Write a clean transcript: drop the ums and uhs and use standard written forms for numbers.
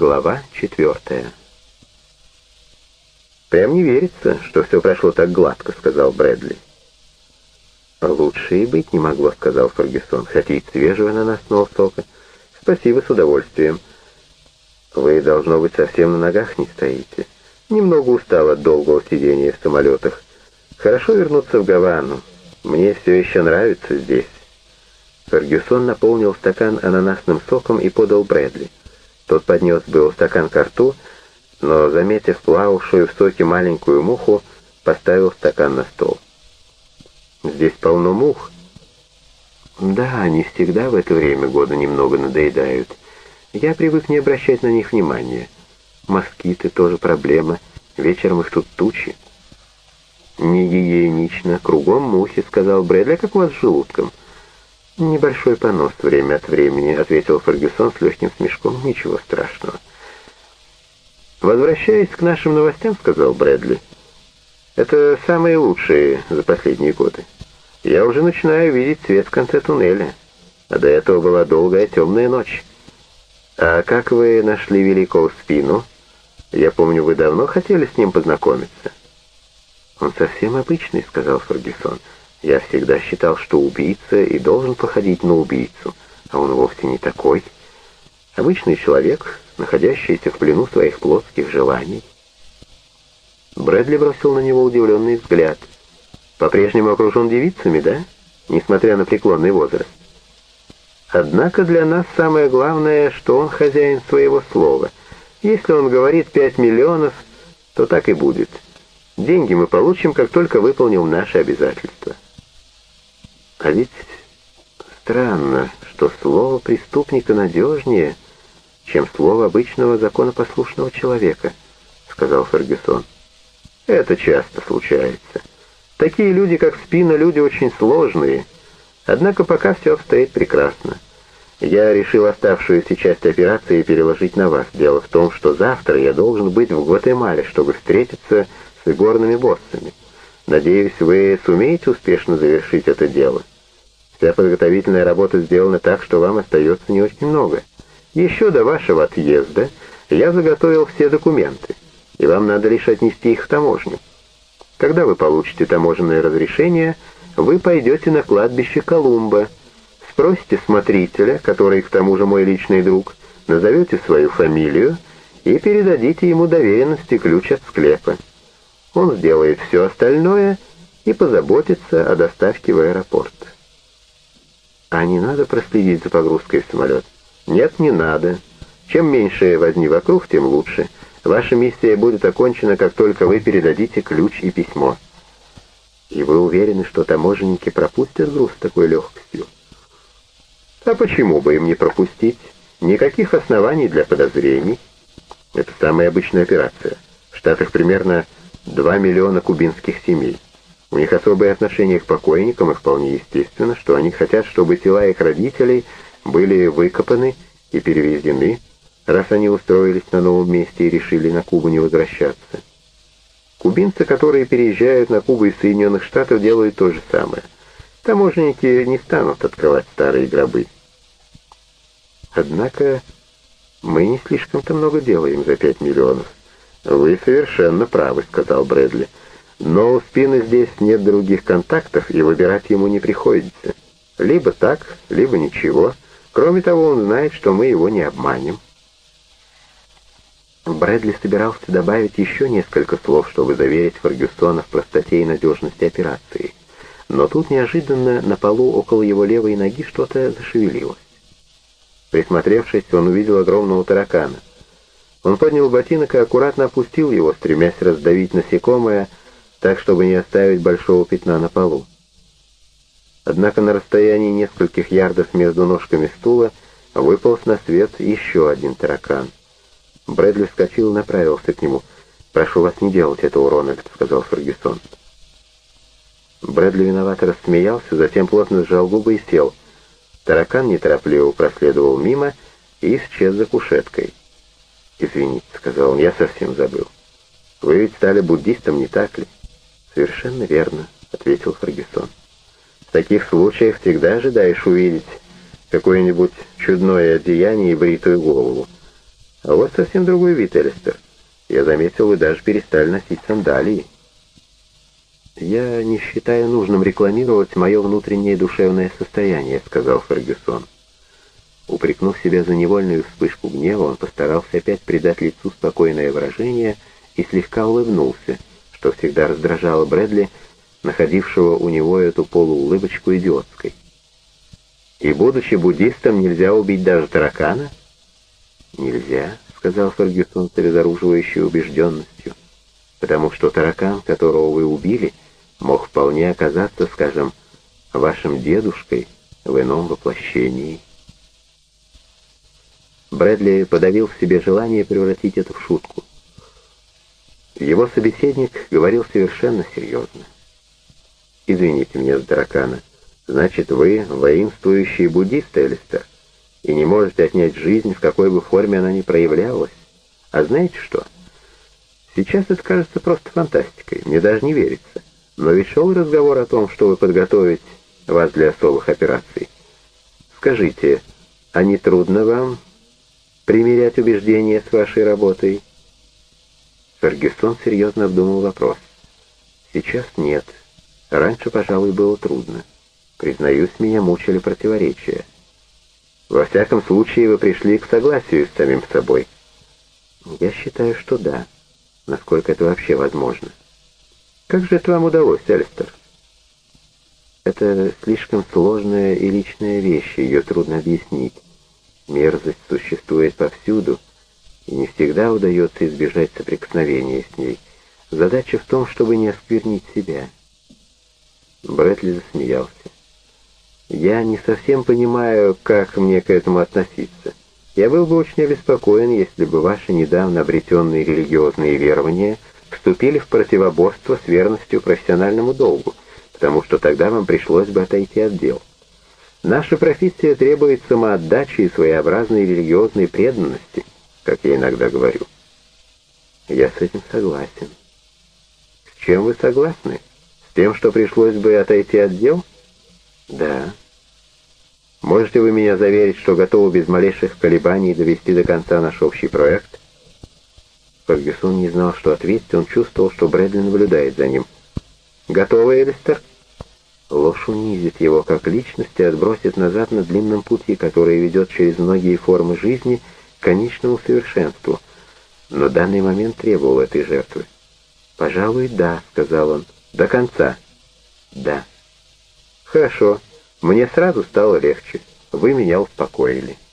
Глава 4. «Прям не верится, что все прошло так гладко», — сказал Брэдли. «Лучше и быть не могло», — сказал Фергюсон. «Хотите свежего ананасного сока?» «Спасибо, с удовольствием». «Вы, должно быть, совсем на ногах не стоите. Немного устал от долгого сидения в самолетах. Хорошо вернуться в Гавану. Мне все еще нравится здесь». Фергюсон наполнил стакан ананасным соком и подал Брэдли. Тот поднес был стакан ко рту, но, заметив плававшую в соке маленькую муху, поставил стакан на стол. «Здесь полно мух». «Да, они всегда в это время года немного надоедают. Я привык не обращать на них внимания. Москиты тоже проблема. Вечером их тут тучи». «Не гигиенично. Кругом мухи», — сказал Брэдли. «А как у вас с желудком?» «Небольшой понос время от времени», — ответил Фергюсон с легким смешком. «Ничего страшного». «Возвращаясь к нашим новостям», — сказал Брэдли, — «это самые лучшие за последние годы. Я уже начинаю видеть свет в конце туннеля, а до этого была долгая темная ночь. А как вы нашли великого Спину? Я помню, вы давно хотели с ним познакомиться». «Он совсем обычный», — сказал Фергюсон. «Я всегда считал, что убийца и должен походить на убийцу, а он вовсе не такой. Обычный человек, находящийся в плену своих плотских желаний». Брэдли бросил на него удивленный взгляд. «По-прежнему окружен девицами, да? Несмотря на преклонный возраст. Однако для нас самое главное, что он хозяин своего слова. Если он говорит 5 миллионов, то так и будет. Деньги мы получим, как только выполним наши обязательства». «А ведь странно, что слово преступника надежнее, чем слово обычного законопослушного человека», — сказал Фергюсон. «Это часто случается. Такие люди, как Спина, люди очень сложные. Однако пока все обстоит прекрасно. Я решил оставшуюся часть операции переложить на вас. Дело в том, что завтра я должен быть в Гватемале, чтобы встретиться с игорными боссами. Надеюсь, вы сумеете успешно завершить это дело. Вся подготовительная работа сделана так, что вам остается не очень много. Еще до вашего отъезда я заготовил все документы, и вам надо лишь отнести их в таможню. Когда вы получите таможенное разрешение, вы пойдете на кладбище Колумба, спросите смотрителя, который к тому же мой личный друг, назовете свою фамилию и передадите ему доверенность и ключ от склепа. Он сделает все остальное и позаботится о доставке в аэропорт». «А не надо проследить за погрузкой в самолет?» «Нет, не надо. Чем меньше возни вокруг, тем лучше. Ваша миссия будет окончена, как только вы передадите ключ и письмо». «И вы уверены, что таможенники пропустят груз с такой легкостью?» «А почему бы им не пропустить? Никаких оснований для подозрений. Это самая обычная операция. В Штатах примерно 2 миллиона кубинских семей. У них особые отношения к покойникам, и вполне естественно, что они хотят, чтобы тела их родителей были выкопаны и перевезены, раз они устроились на новом месте и решили на Кубу не возвращаться. Кубинцы, которые переезжают на Кубу из Соединенных Штатов, делают то же самое. Таможенники не станут открывать старые гробы. Однако мы не слишком-то много делаем за 5 миллионов. «Вы совершенно правы», — сказал Брэдли. «Но у Спины здесь нет других контактов, и выбирать ему не приходится. Либо так, либо ничего. Кроме того, он знает, что мы его не обманем». Брэдли собирался добавить еще несколько слов, чтобы заверить Фергюсона в простоте и надежности операции. Но тут неожиданно на полу около его левой ноги что-то зашевелилось. Присмотревшись, он увидел огромного таракана. Он поднял ботинок и аккуратно опустил его, стремясь раздавить насекомое, так, чтобы не оставить большого пятна на полу. Однако на расстоянии нескольких ярдов между ножками стула выполз на свет еще один таракан. Брэдли вскочил и направился к нему. «Прошу вас не делать этого, Рональд», — сказал Фергюсон. Брэдли виновато рассмеялся, затем плотно сжал губы и сел. Таракан неторопливо проследовал мимо и исчез за кушеткой. «Извините», — сказал он, — «я совсем забыл. Вы ведь стали буддистом, не так ли?» «Совершенно верно», — ответил Фергюсон. «В таких случаях всегда ожидаешь увидеть какое-нибудь чудное одеяние и бритую голову. А у вас совсем другой вид, Элистер. Я заметил, вы даже перестали носить сандалии. «Я не считаю нужным рекламировать мое внутреннее душевное состояние», — сказал Фергюсон. Упрекнув себя за невольную вспышку гнева, он постарался опять придать лицу спокойное выражение и слегка улыбнулся, что всегда раздражало Брэдли, находившего у него эту полуулыбочку идиотской. «И, будучи буддистом, нельзя убить даже таракана?» «Нельзя», — сказал Фергюсон с обезоруживающей убежденностью, «потому что таракан, которого вы убили, мог вполне оказаться, скажем, вашим дедушкой в ином воплощении». Брэдли подавил в себе желание превратить это в шутку. Его собеседник говорил совершенно серьезно. «Извините меня за таракана. Значит, вы воинствующий буддист, Элистер, и не можете отнять жизнь, в какой бы форме она ни проявлялась. А знаете что? Сейчас это кажется просто фантастикой, мне даже не верится. Но ведь шел разговор о том, что вы подготовить вас для особых операций. Скажите, а не трудно вам примерять убеждения с вашей работой?» Фергюсон серьезно обдумал вопрос. «Сейчас нет. Раньше, пожалуй, было трудно. Признаюсь, меня мучили противоречия. Во всяком случае, вы пришли к согласию с самим собой». «Я считаю, что да. Насколько это вообще возможно». «Как же это вам удалось, Элистер?» «Это слишком сложная и личная вещь, ее трудно объяснить. Мерзость существует повсюду, и не всегда удается избежать соприкосновения с ней. Задача в том, чтобы не осквернить себя». Брэдли засмеялся. «Я не совсем понимаю, как мне к этому относиться. Я был бы очень обеспокоен, если бы ваши недавно обретенные религиозные верования вступили в противоборство с верностью профессиональному долгу, потому что тогда вам пришлось бы отойти от дел. Наша профессия требует самоотдачи и своеобразной религиозной преданности, как я иногда говорю». «Я с этим согласен». «С чем вы согласны? С тем, что пришлось бы отойти от дел?» «Да». «Можете вы меня заверить, что готовы без малейших колебаний довести до конца наш общий проект?» Фергюсон не знал, что ответить, он чувствовал, что Брэдли наблюдает за ним. «Готовы, Элистер?» Ложь унизит его как личность и отбросит назад на длинном пути, который ведет через многие формы жизни к конечному совершенству. Но данный момент требовал этой жертвы. «Пожалуй, да», — сказал он. «До конца». «Да». «Хорошо. Мне сразу стало легче. Вы меня успокоили».